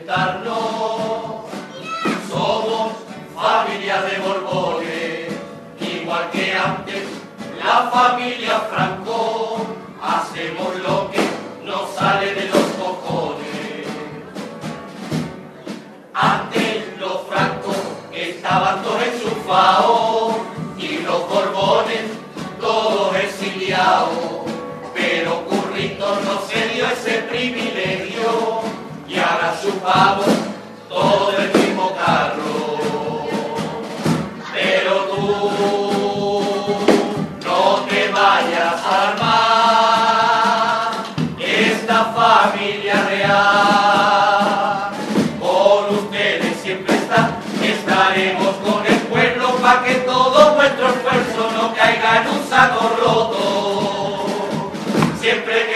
presentarnos. Somos familia de Borbones, igual que antes la familia Franco. Hacemos lo que nos sale de los cojones. Antes los francos estaban todos enchufados y los Borbones todos exiliados. Pero Currito no se dio ese privilegio y ahora chupamos todo el mismo carro. Pero tú no te vayas a armar esta familia real. Con ustedes siempre estaremos con el pueblo para que todo nuestro esfuerzo no caiga en un saco roto. Siempre que